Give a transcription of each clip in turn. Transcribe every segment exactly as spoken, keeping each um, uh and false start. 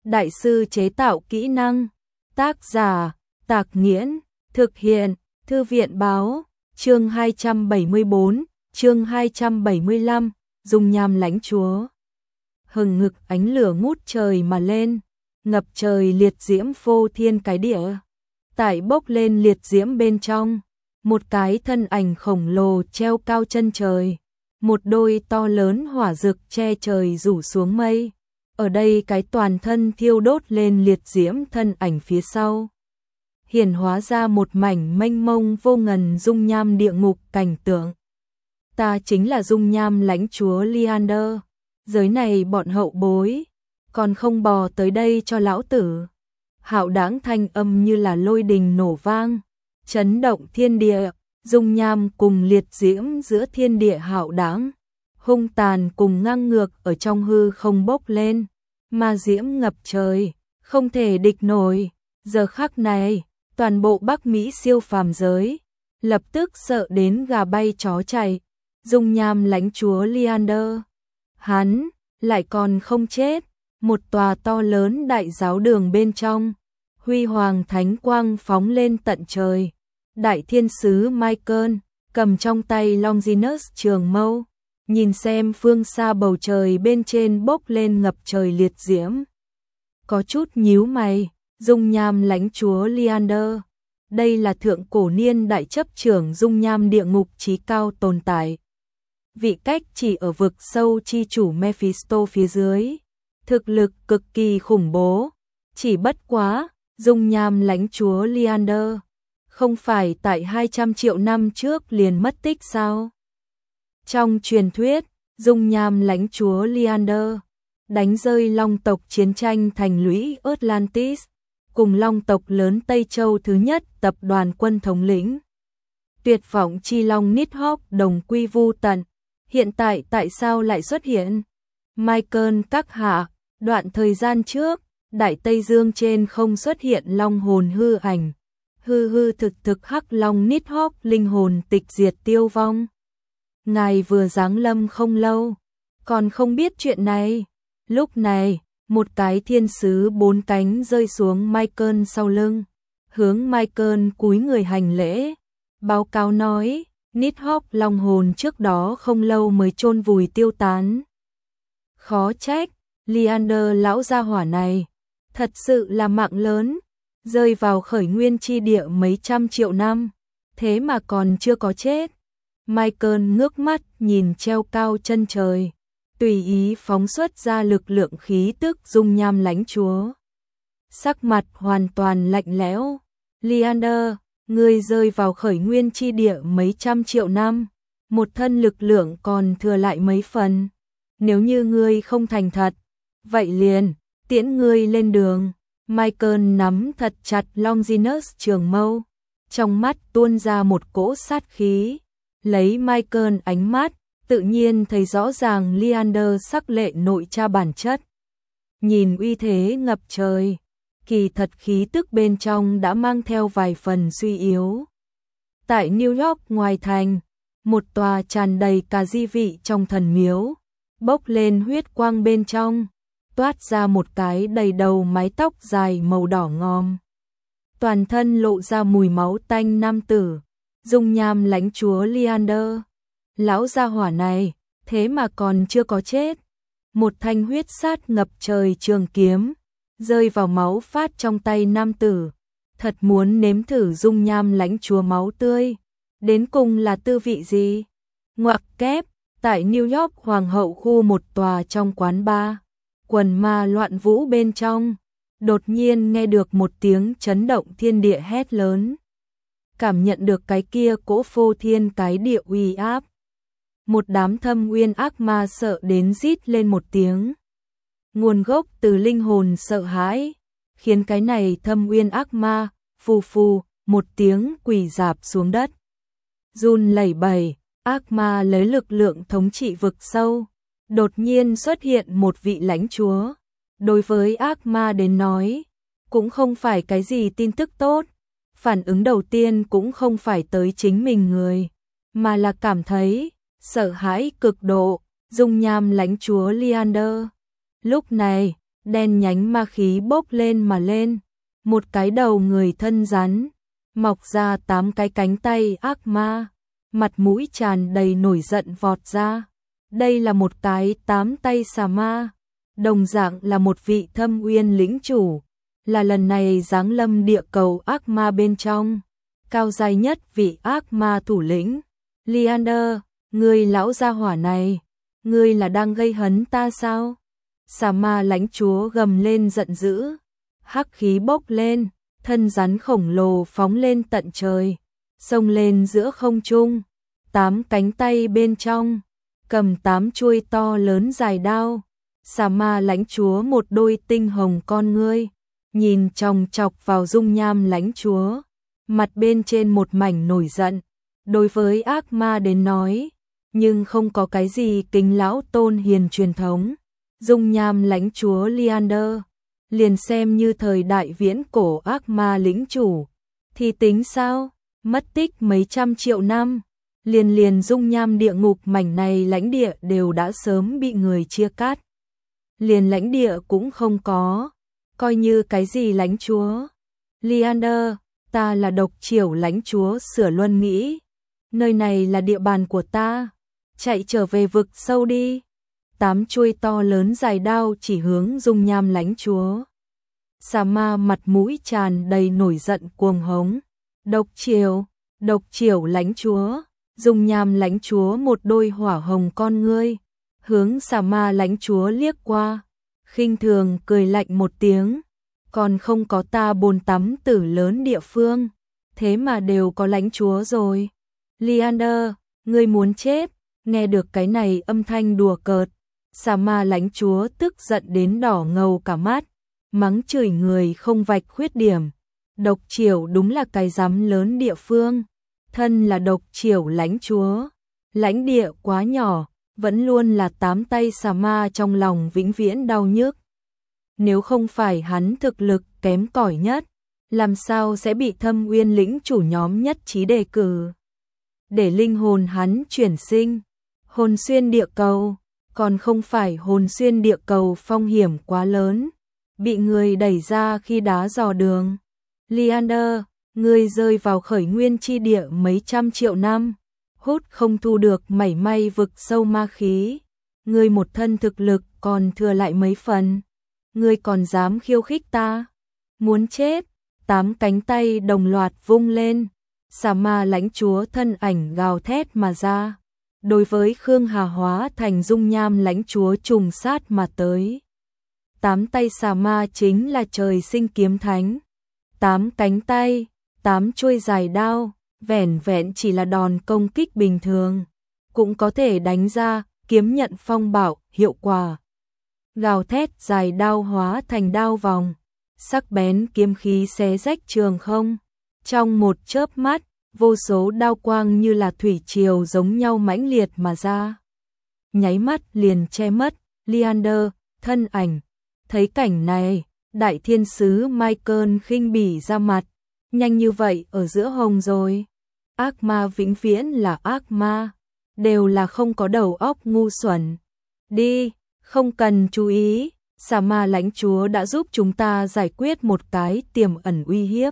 đại sư chế tạo kỹ năng. Tác giả, Tạc Nghiễn, thực hiện, Thư viện báo, chương hai trăm bảy mươi bốn, chương hai trăm bảy mươi lăm, dung nham lãnh chúa. Hừng ngực ánh lửa ngút trời mà lên, ngập trời liệt diễm phô thiên cái địa. Tại bốc lên liệt diễm bên trong, một cái thân ảnh khổng lồ treo cao chân trời, một đôi to lớn hỏa rực che trời rủ xuống mây. Ở đây cái toàn thân thiêu đốt lên liệt diễm thân ảnh phía sau, hiển hóa ra một mảnh mênh mông vô ngần dung nham địa ngục cảnh tượng. Ta chính là dung nham lãnh chúa Liander, giới này bọn hậu bối, còn không bò tới đây cho lão tử. Hạo đãng thanh âm như là lôi đình nổ vang, chấn động thiên địa, dung nham cùng liệt diễm giữa thiên địa hạo đãng, hung tàn cùng ngang ngược ở trong hư không bốc lên, ma diễm ngập trời, không thể địch nổi. Giờ khắc này, toàn bộ Bắc Mỹ siêu phàm giới lập tức sợ đến gà bay chó chạy. Dung nham lãnh chúa Liander, hắn lại còn không chết. Một tòa to lớn đại giáo đường bên trong, huy hoàng thánh quang phóng lên tận trời. Đại thiên sứ Michael cầm trong tay Longinus trường mâu, nhìn xem phương xa bầu trời bên trên bốc lên ngập trời liệt diễm. Có chút nhíu mày. Dung nham lãnh chúa Liander, đây là thượng cổ niên đại chấp trưởng dung nham địa ngục chí cao tồn tại. Vị cách chỉ ở vực sâu chi chủ Mephisto phía dưới, thực lực cực kỳ khủng bố. Chỉ bất quá, dung nham lãnh chúa Liander không phải tại hai trăm triệu năm trước liền mất tích sao? Trong truyền thuyết, dung nham lãnh chúa Liander đánh rơi Long tộc chiến tranh thành lũy Atlantis, cùng Long tộc lớn Tây Châu thứ nhất tập đoàn quân thống lĩnh. Tuyệt vọng chi long Nidhogg đồng quy vu tận, hiện tại tại sao lại xuất hiện? Michael các hạ, đoạn thời gian trước, Đại Tây Dương trên không xuất hiện long hồn hư ảnh, hư hư thực thực hắc long Nidhogg linh hồn tịch diệt tiêu vong. Ngài vừa giáng lâm không lâu, còn không biết chuyện này. Lúc này, một cái thiên sứ bốn cánh rơi xuống Michael sau lưng, hướng Michael cúi người hành lễ, báo cáo nói, Nidhogg long hồn trước đó không lâu mới chôn vùi tiêu tán. Khó trách, Liander lão gia hỏa này, thật sự là mạng lớn, rơi vào khởi nguyên chi địa mấy trăm triệu năm, thế mà còn chưa có chết. Michael ngước mắt nhìn treo cao chân trời, tùy ý phóng xuất ra lực lượng khí tức dung nham lãnh chúa. Sắc mặt hoàn toàn lạnh lẽo. Liander, ngươi rơi vào khởi nguyên chi địa mấy trăm triệu năm, một thân lực lượng còn thừa lại mấy phần. Nếu như ngươi không thành thật, vậy liền, tiễn ngươi lên đường. Michael nắm thật chặt Longinus trường mâu, trong mắt tuôn ra một cỗ sát khí. Lấy Michael ánh mắt, tự nhiên thấy rõ ràng Liander sắc lệ nội cha bản chất. Nhìn uy thế ngập trời, kỳ thật khí tức bên trong đã mang theo vài phần suy yếu. Tại New York ngoài thành, một tòa tràn đầy cả di vị trong thần miếu, bốc lên huyết quang bên trong, toát ra một cái đầy đầu mái tóc dài màu đỏ ngòm. Toàn thân lộ ra mùi máu tanh nam tử, dung nham lãnh chúa Liander. Lão gia hỏa này, thế mà còn chưa có chết. Một thanh huyết sát ngập trời trường kiếm, rơi vào máu phát trong tay nam tử. Thật muốn nếm thử dung nham lãnh chúa máu tươi. Đến cùng là tư vị gì? Ngoặc kép, tại New York Hoàng hậu khu một tòa trong quán bar, quần ma loạn vũ bên trong, đột nhiên nghe được một tiếng chấn động thiên địa hét lớn. Cảm nhận được cái kia cỗ phô thiên cái địa uy áp. Một đám thâm uyên ác ma sợ đến rít lên một tiếng. Nguồn gốc từ linh hồn sợ hãi, khiến cái này thâm uyên ác ma, phù phù, một tiếng quỳ rạp xuống đất. Run lẩy bẩy, ác ma lấy lực lượng thống trị vực sâu. Đột nhiên xuất hiện một vị lãnh chúa. Đối với ác ma đến nói, cũng không phải cái gì tin tức tốt. Phản ứng đầu tiên cũng không phải tới chính mình người, mà là cảm thấy sợ hãi cực độ. Dung nham lãnh chúa Liander lúc này đen nhánh ma khí bốc lên mà lên, một cái đầu người thân rắn, mọc ra tám cái cánh tay ác ma, mặt mũi tràn đầy nổi giận vọt ra. Đây là một cái tám tay xà ma, đồng dạng là một vị Thâm Uyên lĩnh chủ, là lần này giáng lâm địa cầu ác ma bên trong, cao giai nhất vị ác ma thủ lĩnh. Liander, ngươi lão gia hỏa này, ngươi là đang gây hấn ta sao? Xà ma lãnh chúa gầm lên giận dữ, hắc khí bốc lên, thân rắn khổng lồ phóng lên tận trời, xông lên giữa không trung, tám cánh tay bên trong cầm tám chuôi to lớn dài đao. Xà ma lãnh chúa một đôi tinh hồng con ngươi, nhìn chòng chọc vào dung nham lãnh chúa, mặt bên trên một mảnh nổi giận. Đối với ác ma đến nói, nhưng không có cái gì kính lão tôn hiền truyền thống. Dung nham lãnh chúa Liander, liền xem như thời đại viễn cổ ác ma lĩnh chủ, thì tính sao, mất tích mấy trăm triệu năm, liền liền dung nham địa ngục mảnh này lãnh địa đều đã sớm bị người chia cắt. Liền lãnh địa cũng không có, coi như cái gì lãnh chúa. Liander, ta là độc triểu lãnh chúa Sửa Luân nghĩ, nơi này là địa bàn của ta, chạy trở về vực sâu đi. Tám chuôi to lớn dài đao chỉ hướng dung nham lãnh chúa. Xà ma mặt mũi tràn đầy nổi giận cuồng hống. Độc triều, độc triều lãnh chúa, dung nham lãnh chúa một đôi hỏa hồng con ngươi, hướng xà ma lãnh chúa liếc qua, khinh thường cười lạnh một tiếng. Còn không có ta bồn tắm tử lớn địa phương, thế mà đều có lãnh chúa rồi. Liander, ngươi muốn chết, nghe được cái này âm thanh đùa cợt. Xà ma lãnh chúa tức giận đến đỏ ngầu cả mắt, mắng chửi người không vạch khuyết điểm. Độc triều đúng là cái dám lớn địa phương, thân là độc triều lãnh chúa, lãnh địa quá nhỏ, vẫn luôn là tám tay xà ma trong lòng vĩnh viễn đau nhức. Nếu không phải hắn thực lực kém cỏi nhất, làm sao sẽ bị Thâm Uyên lĩnh chủ nhóm nhất trí đề cử. Để linh hồn hắn chuyển sinh, hồn xuyên địa cầu, còn không phải hồn xuyên địa cầu phong hiểm quá lớn, bị người đẩy ra khi đá dò đường. Liander, ngươi rơi vào khởi nguyên chi địa mấy trăm triệu năm, hút không thu được mảy may vực sâu ma khí, ngươi một thân thực lực còn thừa lại mấy phần, ngươi còn dám khiêu khích ta, muốn chết. Tám cánh tay đồng loạt vung lên, xà ma lãnh chúa thân ảnh gào thét mà ra, đối với Khương Hà hóa thành dung nham lãnh chúa trùng sát mà tới. Tám tay xà ma chính là trời sinh kiếm thánh, tám cánh tay, tám chuôi dài đao, vẻn vẹn chỉ là đòn công kích bình thường, cũng có thể đánh ra kiếm nhận phong bạo hiệu quả. Gào thét dài đao hóa thành đao vòng, sắc bén kiếm khí xé rách trường không. Trong một chớp mắt, vô số đao quang như là thủy triều giống nhau mãnh liệt mà ra. Nháy mắt liền che mất Liander thân ảnh. Thấy cảnh này, đại thiên sứ Michael khinh bỉ ra mặt, nhanh như vậy ở giữa hồng rồi. Ác ma vĩnh viễn là ác ma, đều là không có đầu óc ngu xuẩn. Đi, không cần chú ý, xà ma lãnh chúa đã giúp chúng ta giải quyết một cái tiềm ẩn uy hiếp.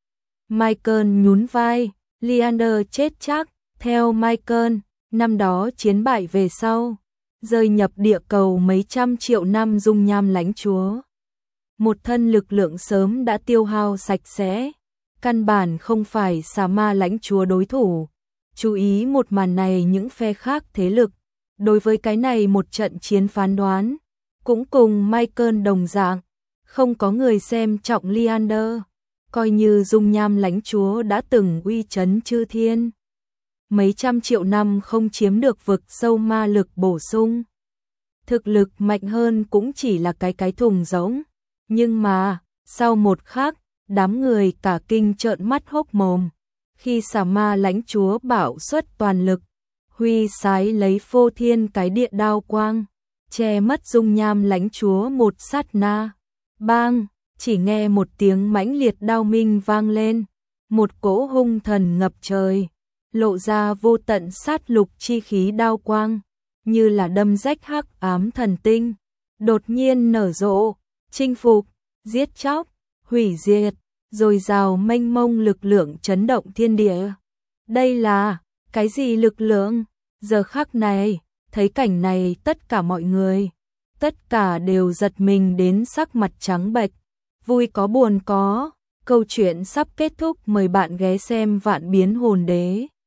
Michael nhún vai, Liander chết chắc. Theo Michael, năm đó chiến bại về sau, rơi nhập địa cầu mấy trăm triệu năm dung nham lãnh chúa. Một thân lực lượng sớm đã tiêu hao sạch sẽ, căn bản không phải xà ma lãnh chúa đối thủ. Chú ý một màn này những phe khác thế lực, đối với cái này một trận chiến phán đoán, cũng cùng Michael đồng dạng, không có người xem trọng Liander, coi như dung nham lãnh chúa đã từng uy chấn chư thiên. Mấy trăm triệu năm không chiếm được vực sâu ma lực bổ sung. Thực lực mạnh hơn cũng chỉ là cái cái thùng rỗng. Nhưng mà, sau một khắc, đám người cả kinh trợn mắt hốc mồm. Khi xà ma lãnh chúa bạo xuất toàn lực, huy sái lấy phô thiên cái địa đao quang, che mất dung nham lãnh chúa một sát na. Bang, chỉ nghe một tiếng mãnh liệt đao minh vang lên, một cỗ hung thần ngập trời, lộ ra vô tận sát lục chi khí đao quang, như là đâm rách hắc ám thần tinh, đột nhiên nở rộ, chinh phục, giết chóc, hủy diệt, dồi dào mênh mông lực lượng chấn động thiên địa. Đây là cái gì lực lượng? Giờ khắc này, thấy cảnh này tất cả mọi người, tất cả đều giật mình đến sắc mặt trắng bệch, vui có buồn có. Câu chuyện sắp kết thúc, mời bạn ghé xem Vạn Biến Hồn Đế.